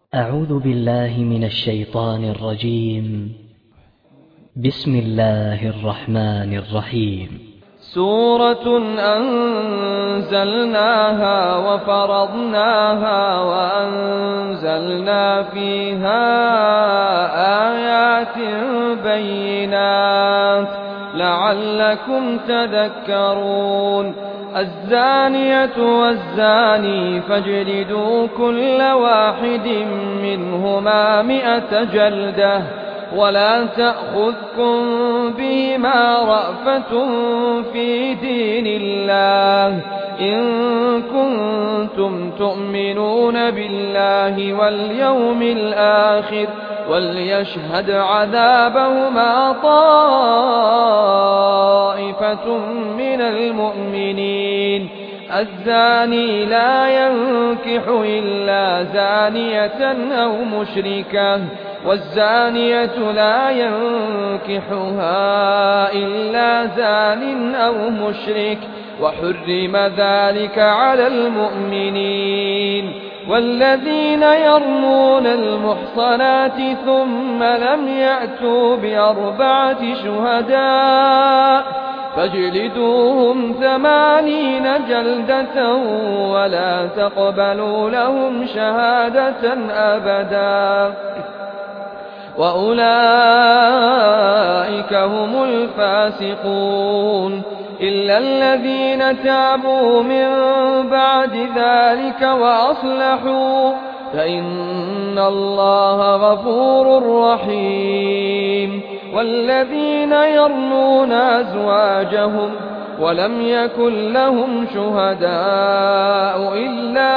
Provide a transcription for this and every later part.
أعوذ بالله من الشيطان الرجيم. بسم الله الرحمن الرحيم. سورة أنزلناها وفرضناها وأنزلنا فيها آيات بينات لعلكم تذكرون. الزانية والزاني فاجلدوا كل واحد منهما 100 جلدة ولا تأخذكم بهما رأفة في دين الله إن كنتم تؤمنون بالله واليوم الآخر وليشهد عذابهما طائفة من المؤمنين. الزاني لا ينكح إلا زانية أو مشركة والزانية لا ينكحها إلا زان أو مشرك وحرم ذلك على المؤمنين. والذين يرمون المحصنات ثم لم يأتوا ب4 شهداء فاجلدوهم 80 جلدة ولا تقبلوا لهم شهادة أبدا وأولئك هم الفاسقون. إلا الذين تابوا من بعد ذلك وأصلحوا فإن الله غفور رحيم. والذين يرمون أزواجهم ولم يكن لهم شهداء إلا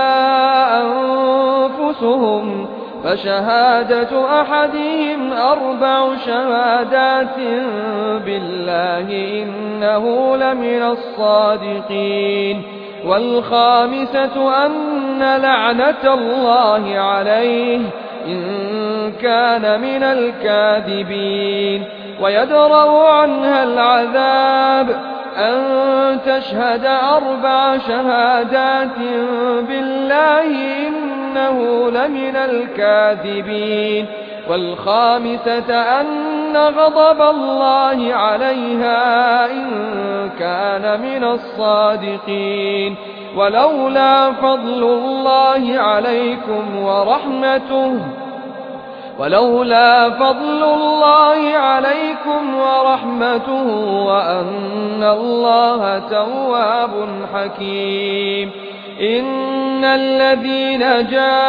أنفسهم فشهادة أحدهم 4 شهادات بالله إنه لمن الصادقين. والخامسة أن لعنة الله عليه إن كان من الكاذبين. ويدرأ عنها العذاب أن تشهد 4 شهادات بالله إنه لمن الكاذبين. والخامسة أن غضب الله عليها إن كان من الصادقين. ولولا فضل الله عليكم ورحمته وأن الله تواب حكيم. إن الذين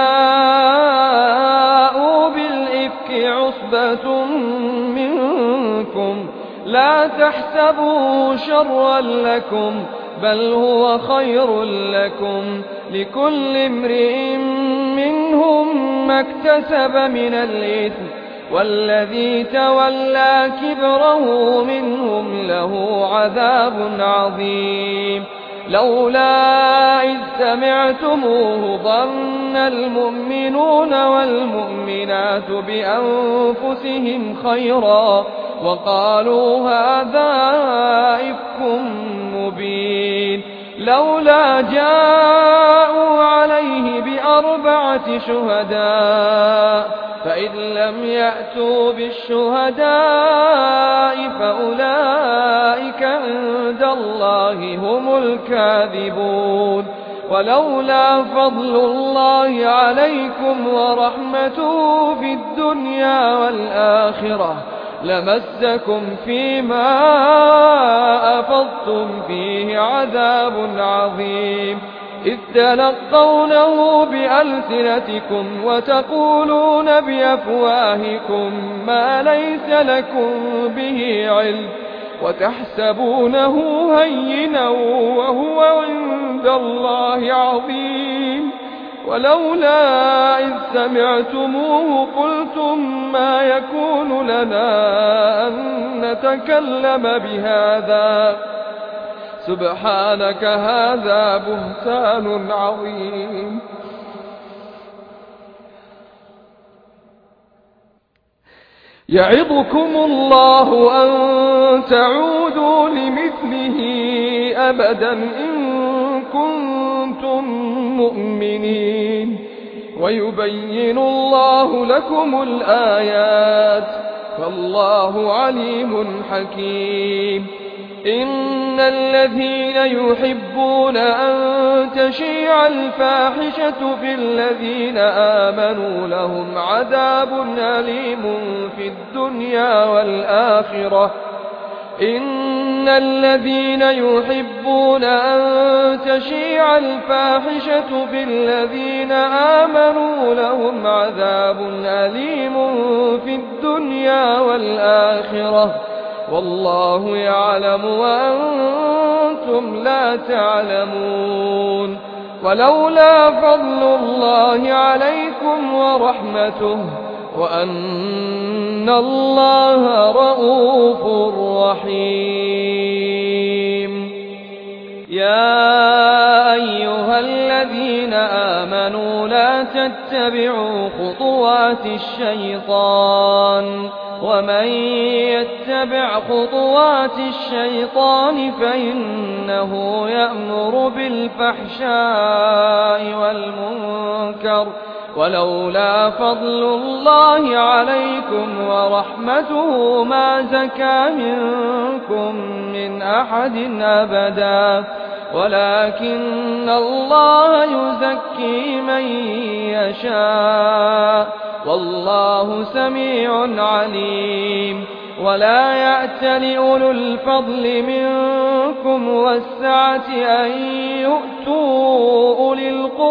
جاءوا بالإفك عصبة منكم لا تحسبوه شرا لكم بل هو خير لكم لكل امرئ منهم ما اكتسب من الإثم والذي تولى كبره منهم له عذاب عظيم. لولا إذ سمعتموه ظن المؤمنون والمؤمنات بأنفسهم خيرا وقالوا هذا إفك مبين. لولا جاءوا عليه ب4 شهداء فإذ لم يأتوا بالشهداء فأولئك عند الله هم الكاذبون. ولولا فضل الله عليكم ورحمته في الدنيا والآخرة لمسكم فيما أفضتم فيه عذاب عظيم. إذ تلقونه بألسنتكم وتقولون بأفواهكم ما ليس لكم به علم وتحسبونه هينا وهو عند الله عظيم. ولولا إذ سمعتموه قلتم ما يكون لنا أن نتكلم بهذا سبحانك هذا بهتان عظيم. يعظكم الله أن تعودوا لمثله أبدا إن كنتم مؤمنين ويبين الله لكم الآيات فالله عليم حكيم. إن الذين يحبون أن تشيع الفاحشة في الذين آمنوا لهم عذاب أليم في الدنيا والآخرة. إن الذين يحبون أن تشيع الفاحشة في الذين آمنوا لهم عذاب أليم في الدنيا والآخرة والله يعلم وأنتم لا تعلمون. ولولا فضل الله عليكم ورحمته وأن الله رءوف رحيم. يا أيها الذين آمنوا لا تتبعوا خطوات الشيطان ومن يتبع خطوات الشيطان فإنه يأمر بالفحشاء والمنكر ولولا فضل الله عليكم ورحمته ما زكى منكم من أحد أبدا ولكن الله يزكي من يشاء والله سميع عليم. ولا يأتل أولو الفضل منكم والسعة أن يؤتوا أولي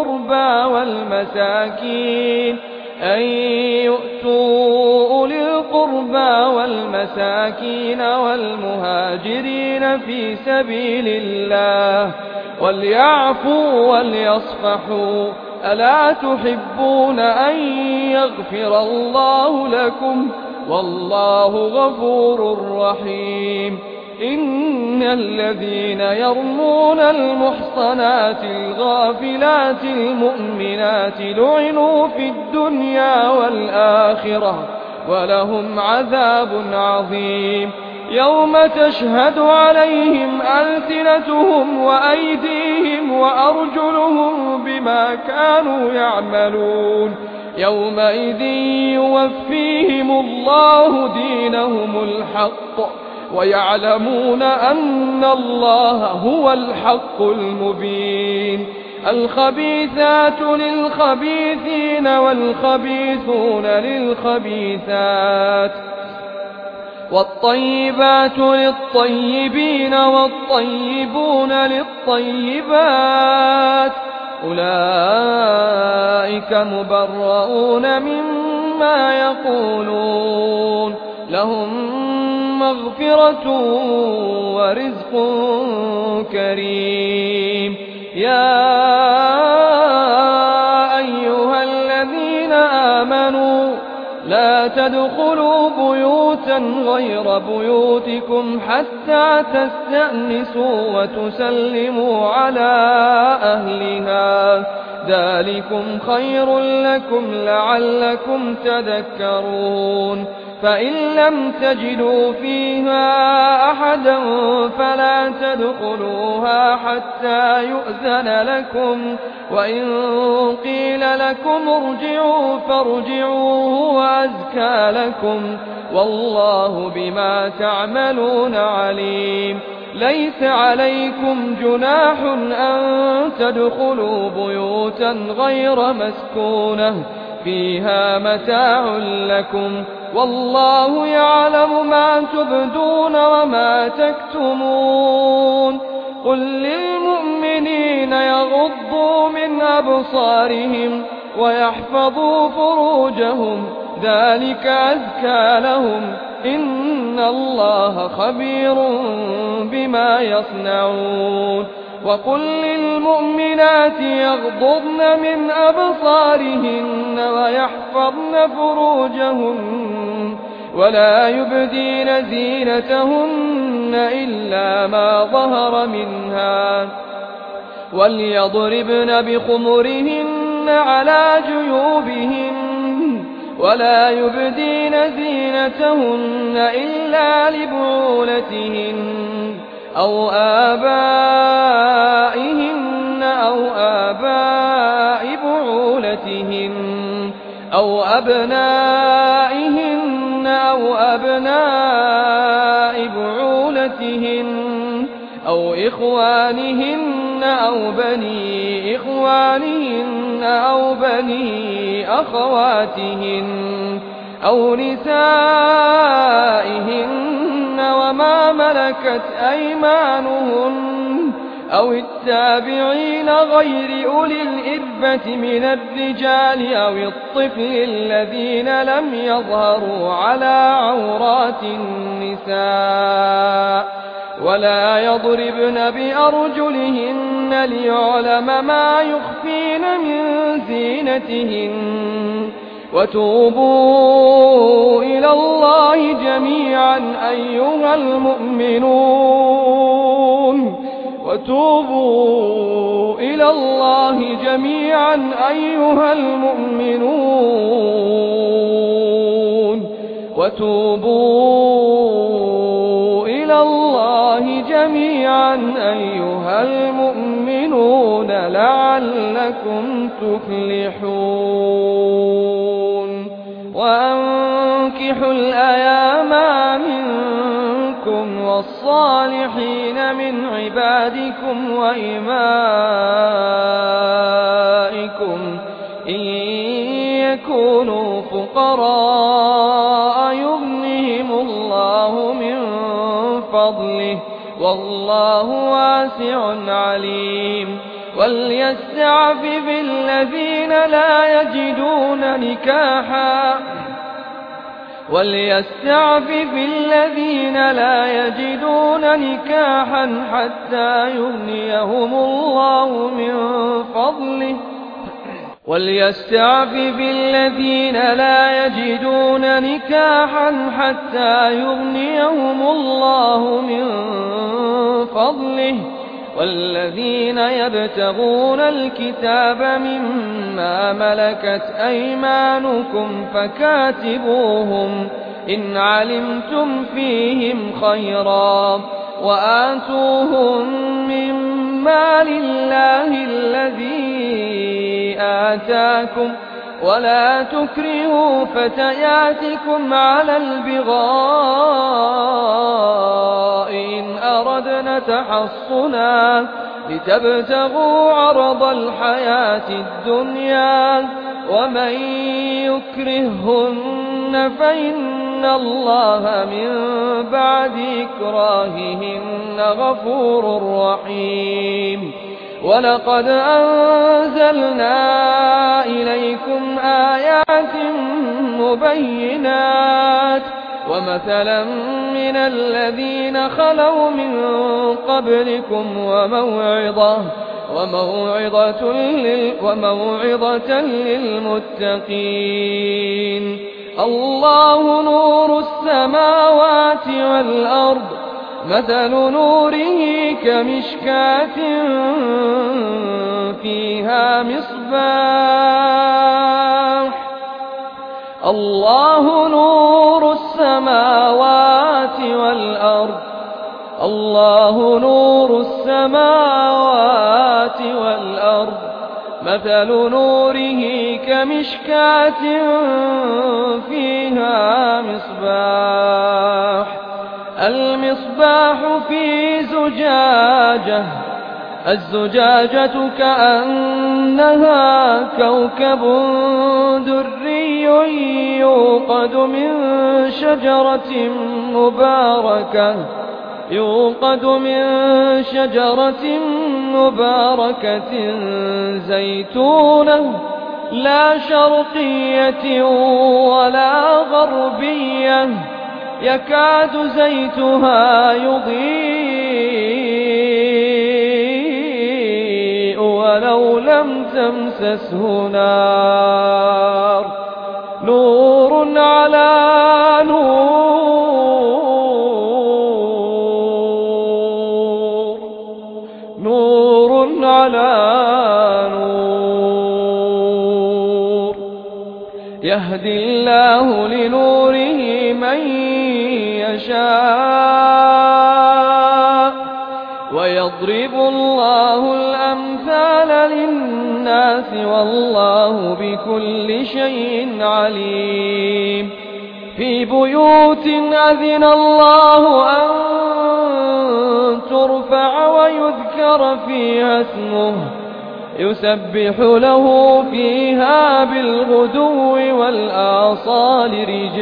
القربى والمساكين والمهاجرين في سبيل الله وليعفوا وليصفحوا ألا تحبون أن يغفر الله لكم والله غفور رحيم. إن الذين يرمون المحصنات الغافلات المؤمنات لعنوا في الدنيا والآخرة ولهم عذاب عظيم. يوم تشهد عليهم ألسنتهم وأيديهم وأرجلهم بما كانوا يعملون يومئذ يوفيهم الله دينهم الحق ويعلمون أن الله هو الحق المبين. الخبيثات للخبيثين والخبيثون للخبيثات والطيبات للطيبين والطيبون للطيبات أولئك مبرؤون مما يقولون لهم مغفرة ورزق كريم. يا أيها الذين آمنوا لا تدخلوا بيوتا غير بيوتكم حتى تستأنسوا وتسلموا على أهلها ذلكم خير لكم لعلكم تذكرون. فإن لم تجدوا فيها أحدا فلا تدخلوها حتى يؤذن لكم وإن قيل لكم ارجعوا فارجعوا هو أزكى لكم والله بما تعملون عليم. ليس عليكم جناح أن تدخلوا بيوتا غير مسكونة فيها متاع لكم والله يعلم ما تبدون وما تكتمون. قل للمؤمنين يغضوا من أبصارهم ويحفظوا فروجهم ذلك أزكى لهم إن الله خبير بما يصنعون. وقل للمؤمنات يغضضن من أبصارهن ويحفظن فروجهن ولا يبدين زينتهن إلا ما ظهر منها وليضربن بخمرهن على جيوبهن ولا يبدين زينتهن إلا لبعولتهن أو آبائهن أو آباء بعولتهن أو أبنائهن أو أبناء بعولتهن أو إخوانهن أو بني إخوانهن أو بني أخواتهن أو نسائهن وما ملكت أيمانهن أو التابعين غير أولي الإربة من الرجال أو الطفل الذين لم يظهروا على عورات النساء ولا يضربن بأرجلهن ليعلم ما يخفين من زينتهن وتوبوا إلى الله جميعا أيها المؤمنون وتوبوا إلى الله جميعا أيها المؤمنون وتوبوا إلى الله جميعا أيها المؤمنون لعلكم تفلحون وأنكحوا الأيام منكم والصالحين من عبادكم وإمائكم إن يكونوا فقراء يغنهم الله من فضله والله واسع عليم وليستعفف الذين لا يجدون نكاحا حتى يغنيهم الله من فضله وليستعفف الذين لا يجدون نكاحا حتى يغنيهم الله من فضله والذين يبتغون الكتاب مما ملكت أيمانكم فكاتبوهم إن علمتم فيهم خيرا وآتوهم من مال الله الذي آتاكم ولا تكرهوا فتياتكم على البغاء إن أردنا تحصنا لتبتغوا عرض الحياة الدنيا ومن يكرههن فإن الله من بعد إكراههن غفور رحيم ولقد أنزلنا إليكم آيات مبينات ومثلا من الذين خلوا من قبلكم وموعظة للمتقين الله نور السماوات والأرض مثل نوره كمشكاة فيها مصباح الله نور السماوات والأرض مثل نوره كمشكاة فيها مصباح المصباح في زجاجة الزجاجة كأنها كوكب دري يوقد من شجرة مباركة زيتونة لا شرقية ولا غربية يكاد زيتها يضيء ولو لم تمسسه نار نور على نور يهدي الله لنوره من يشاء ويضرب الله الأمثال للناس والله بكل شيء عليم في بيوت أذن الله أن ترفع ويذكر فيها اسمه يسبح له فيها بالغدو والآصال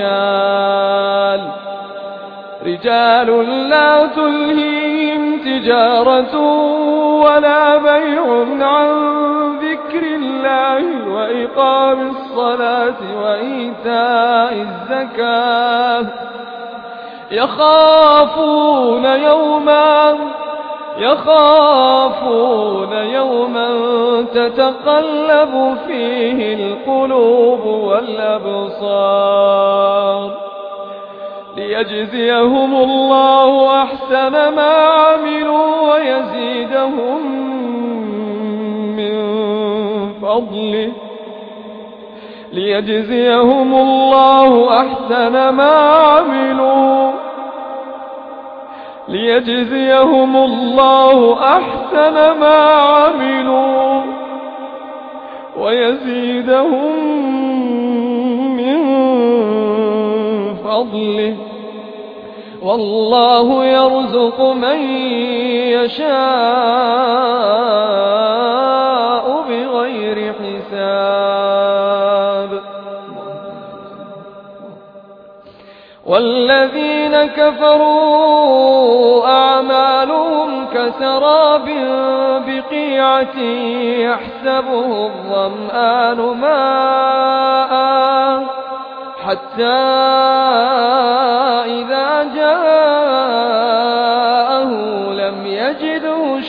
رجال لا تلهيهم تجارة ولا بيع عن ذكر الله وإقام الصلاة وإيتاء الزكاة يخافون يوما تتقلب فيه القلوب والأبصار ليجزيهم الله أحسن ما عملوا ويزيدهم من فضله ليجزيهم الله أحسن ما عملوا ويزيدهم من فضله والله يرزق من يشاء بغير حساب والذين كفروا أعمالهم كسراب بقيعة يحسبه الظمآن ماء حتى إذا جاءه لم يجده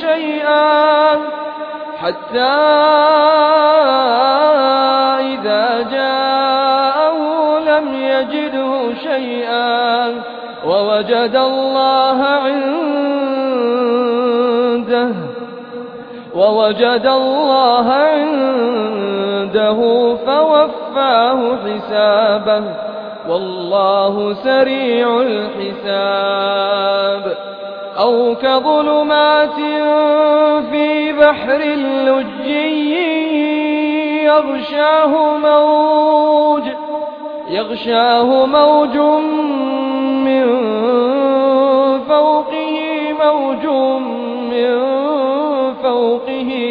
شيئا ووجد الله عنده فوفاه حسابه والله سريع الحساب أو كظلمات في بحر لجي يغشاه موج من فوقه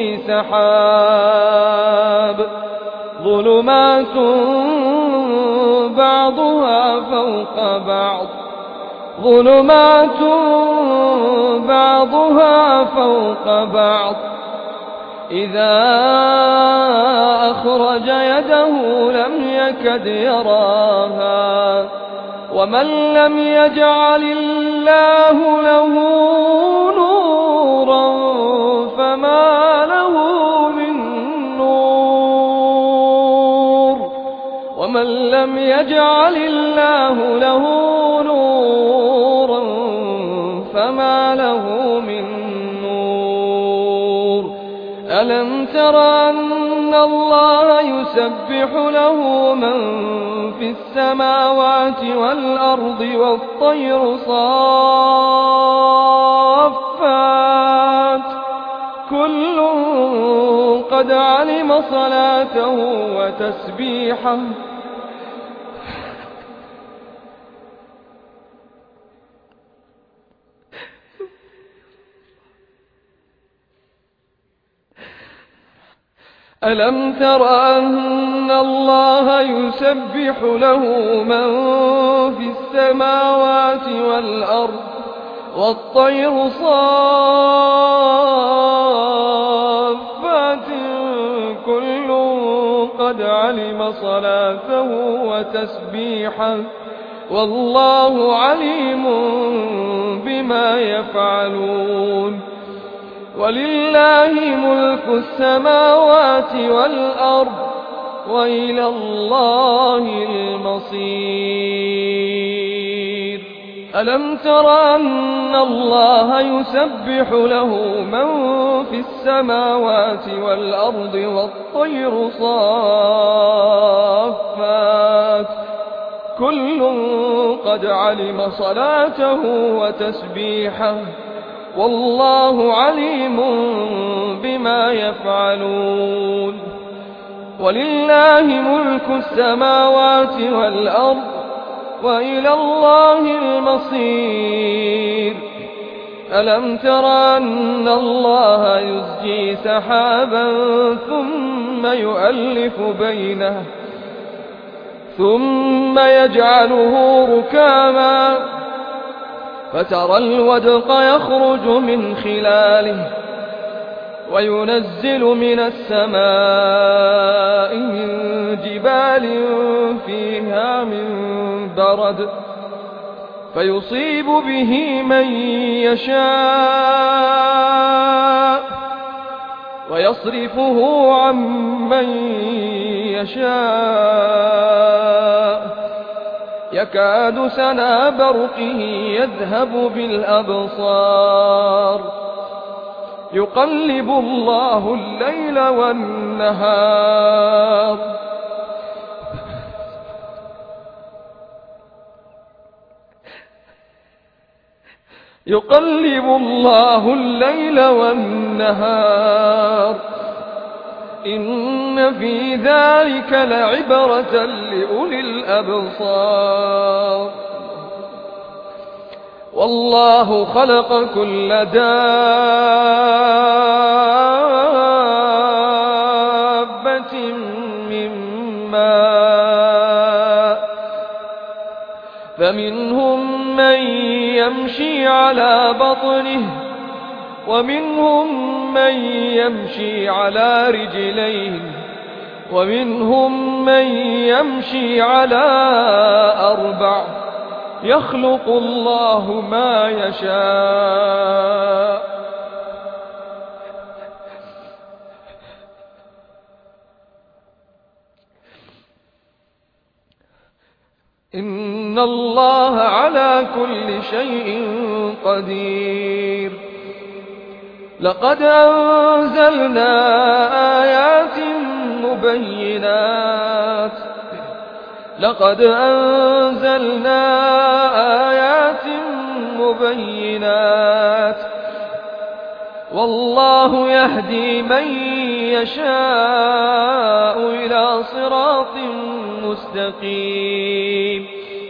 سحاب ظلمات بعضها فوق بعض إذا أخرج يده لم يكد يراها ومن لم يجعل الله له نورا فما له من نور ألم تر أن الله يسبح له من في السماوات والأرض والطير صافات كل قد علم صلاته وتسبيحه ألم تر أن الله يسبح له من في السماوات والأرض والطير صافات كل قد علم صلاته وتسبيحه والله عليم بما يفعلون ولله ملك السماوات والأرض وإلى الله المصير ألم تر أن الله يسبح له من في السماوات والأرض والطير صافات كل قد علم صلاته وتسبيحه والله عليم بما يفعلون ولله ملك السماوات والأرض وإلى الله المصير. ألم تر أن الله يزجي سحابا ثم يؤلف بينه ثم يجعله ركاما فترى الودق يخرج من خلاله وينزل من السماء من جبال فيها من برد فيصيب به من يشاء ويصرفه عن من يشاء يكاد سنا برقه يذهب بالأبصار يقلب الله الليل والنهار إن في ذلك لعبرة لأولي الأبصار. والله خلق كل دابة من ماء فمنهم من يمشي على بطنه ومنهم من يمشي على رجلين ومنهم من يمشي على أربع يخلق الله ما يشاء. إن الله على كل شيء قدير. لقد أنزلنا آيات مبينات والله يهدي من يشاء إلى صراط مستقيم.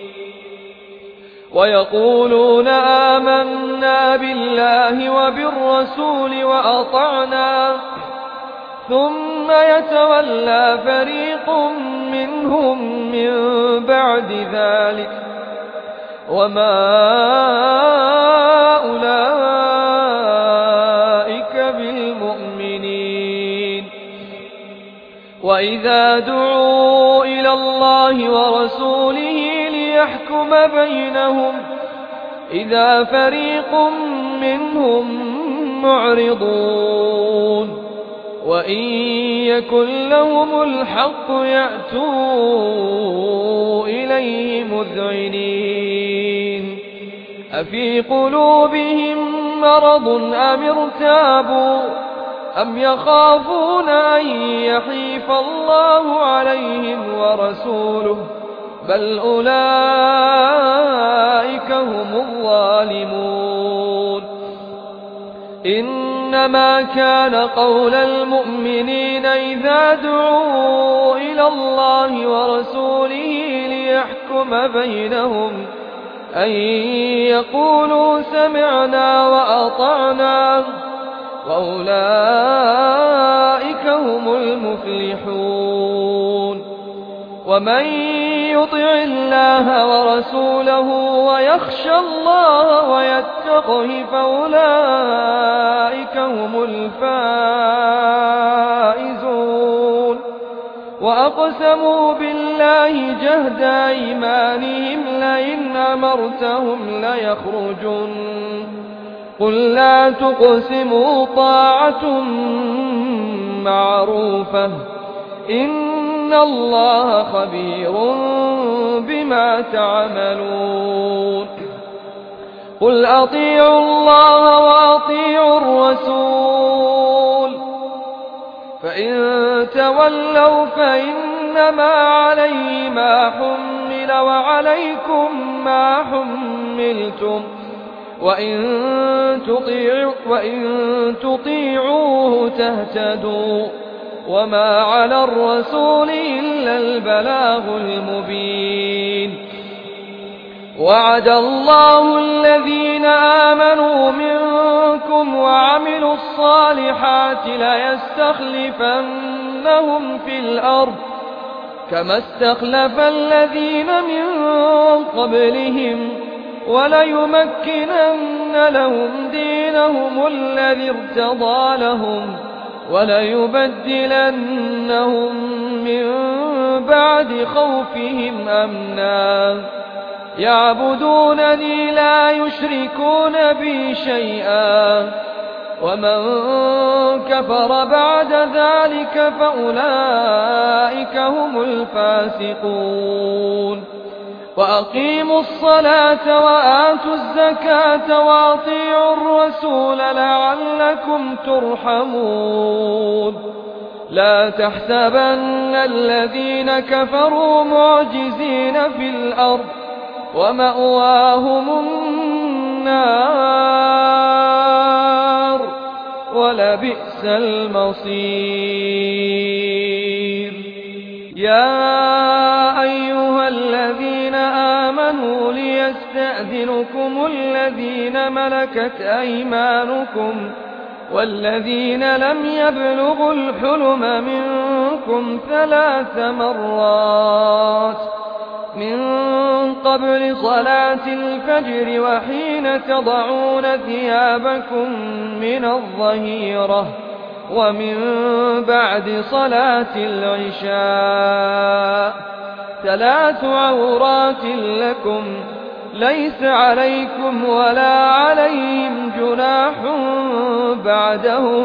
ويقولون آمنا بالله وبالرسول وأطعنا ثم يتولى فريق منهم من بعد ذلك وما أولئك بالمؤمنين. وإذا دعوا إلى الله ورسوله ليحكم بينهم إذا فريق منهم معرضون وإن يكن لهم الحق يأتوا إليه مذعنين. أفي قلوبهم مرض أم ارتابوا أم يخافون أن يحيف الله عليهم ورسوله بل أولئك هم الظالمون. إنما كان قول المؤمنين إذا دعوا إلى الله ورسوله ليحكم بينهم أن يقولوا سمعنا وأطعنا وأولئك هم المفلحون. ومن يطع الله ورسوله ويخشى الله ويتقه فأولئك هم الفائزون. وأقسموا بالله جهد أيمانهم لئن أمرتهم ليخرجن قل لا تقسموا طاعة معروفة إن الله خبير بما تعملون. قل أطيعوا الله وأطيعوا الرسول فإن تولوا فإنما عليه ما حمل وعليكم ما حملتم وإن تطيعوه تهتدوا وما على الرسول إلا البلاغ المبين. وعد الله الذين آمنوا منكم وعملوا الصالحات ليستخلفنهم في الأرض كما استخلف الذين من قبلهم وليمكنن لهم دينهم الذي ارتضى لهم وليبدلنهم من بعد خوفهم أمنا يعبدونني لا يشركون بي شيئا ومن كفر بعد ذلك فأولئك هم الفاسقون. وأقيموا الصلاة وآتوا الزكاة وأطيعوا الرسول لعلكم ترحمون. لا تحسبن الذين كفروا معجزين في الأرض ومأواهم النار ولبئس المصير. يا أيها الذين آمنوا ليستأذنكم الذين ملكت أيمانكم والذين لم يبلغوا الحلم منكم 3 مرات من قبل صلاة الفجر وحين تضعون ثيابكم من الظهيرة ومن بعد صلاة العشاء 3 عورات لكم ليس عليكم ولا عليهم جناح بعدهم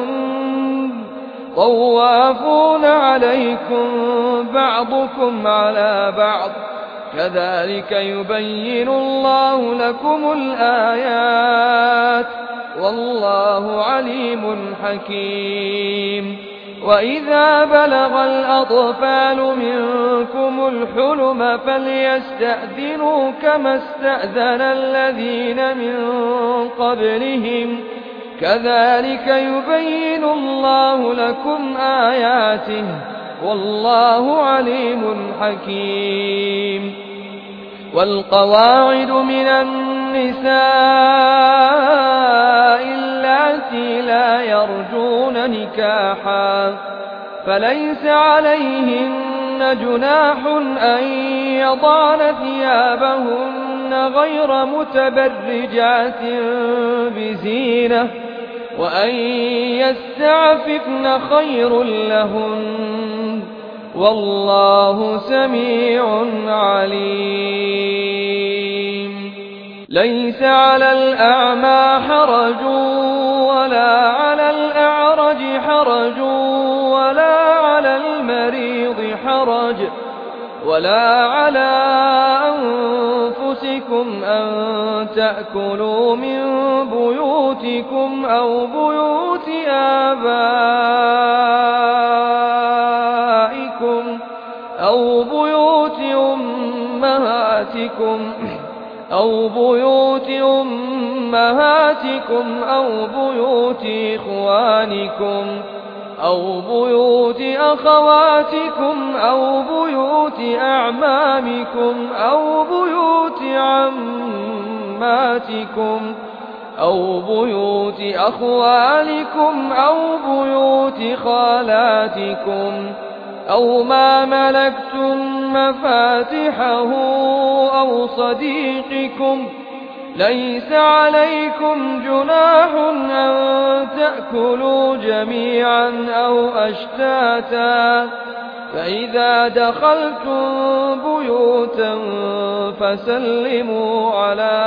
طوافون عليكم بعضكم على بعض كذلك يبين الله لكم الآيات والله عليم حكيم. وإذا بلغ الأطفال منكم الحلم فليستأذنوا كما استأذن الذين من قبلهم كذلك يبين الله لكم آياته والله عليم حكيم. والقواعد من النساء اللاتي لا يرجون نكاحا فليس عليهن جناح أن يضعن ثيابهن غير متبرجات بزينة وأن يستعففن خير لهن والله سميع عليم. ليس على الأعمى حرج ولا على الأعرج حرج ولا على المريض حرج ولا على أنفسكم أن تأكلوا من بيوتكم أو بيوت آبائكم أو بيوت أمهاتكم أو بيوت إخوانكم أو بيوت أخواتكم أو بيوت أعمامكم أو بيوت عماتكم أو بيوت أخوالكم أو بيوت خالاتكم أو ما ملكتم مفاتحه أو صديقكم ليس عليكم جناح أن تأكلوا جميعا أو أشتاتا فإذا دخلتم بيوتا فسلموا على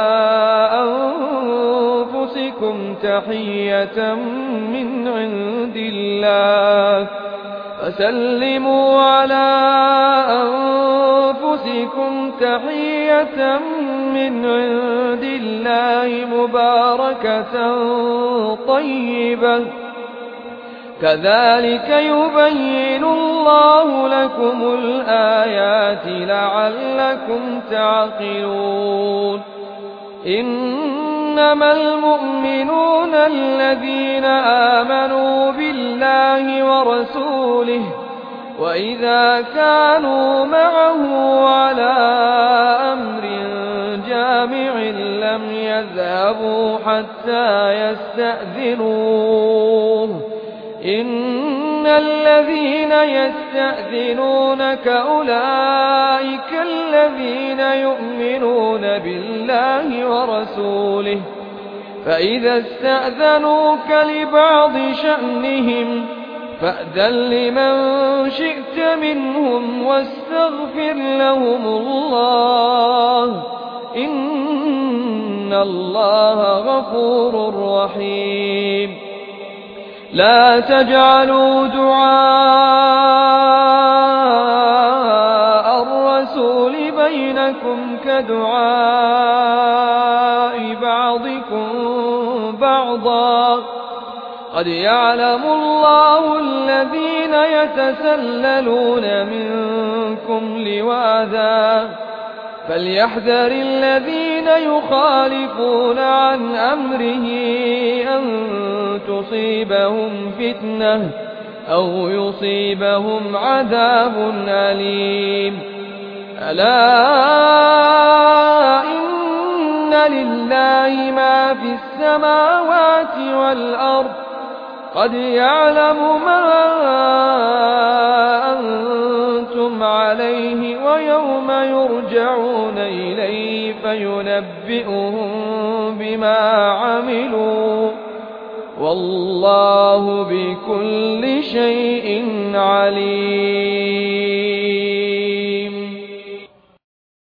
أنفسكم تحية من عند الله مباركة طيبة كذلك يبين الله لكم الآيات لعلكم تعقلون. إن إنما المؤمنون الذين آمنوا بالله ورسوله وإذا كانوا معه على أمر جامع لم يذهبوا حتى يستأذنوه إن الذين يستأذنونك أولئك الذين يؤمنون بالله ورسوله فإذا استأذنوك لبعض شأنهم فأذن لمن شئت منهم واستغفر لهم الله إن الله غفور رحيم لا تجعلوا دعاء الرسول بينكم كدعاء بعضكم بعضا قد يعلم الله الذين يتسللون منكم لواذا فليحذر الذين يخالفون عن أمره أن تصيبهم فتنة أو يصيبهم عذاب أليم ألا إن لله ما في السماوات والأرض قد يعلم ما أنتم عليه ويوم يرجعون إليه فينبئهم بما عملوا والله بكل شيء عليم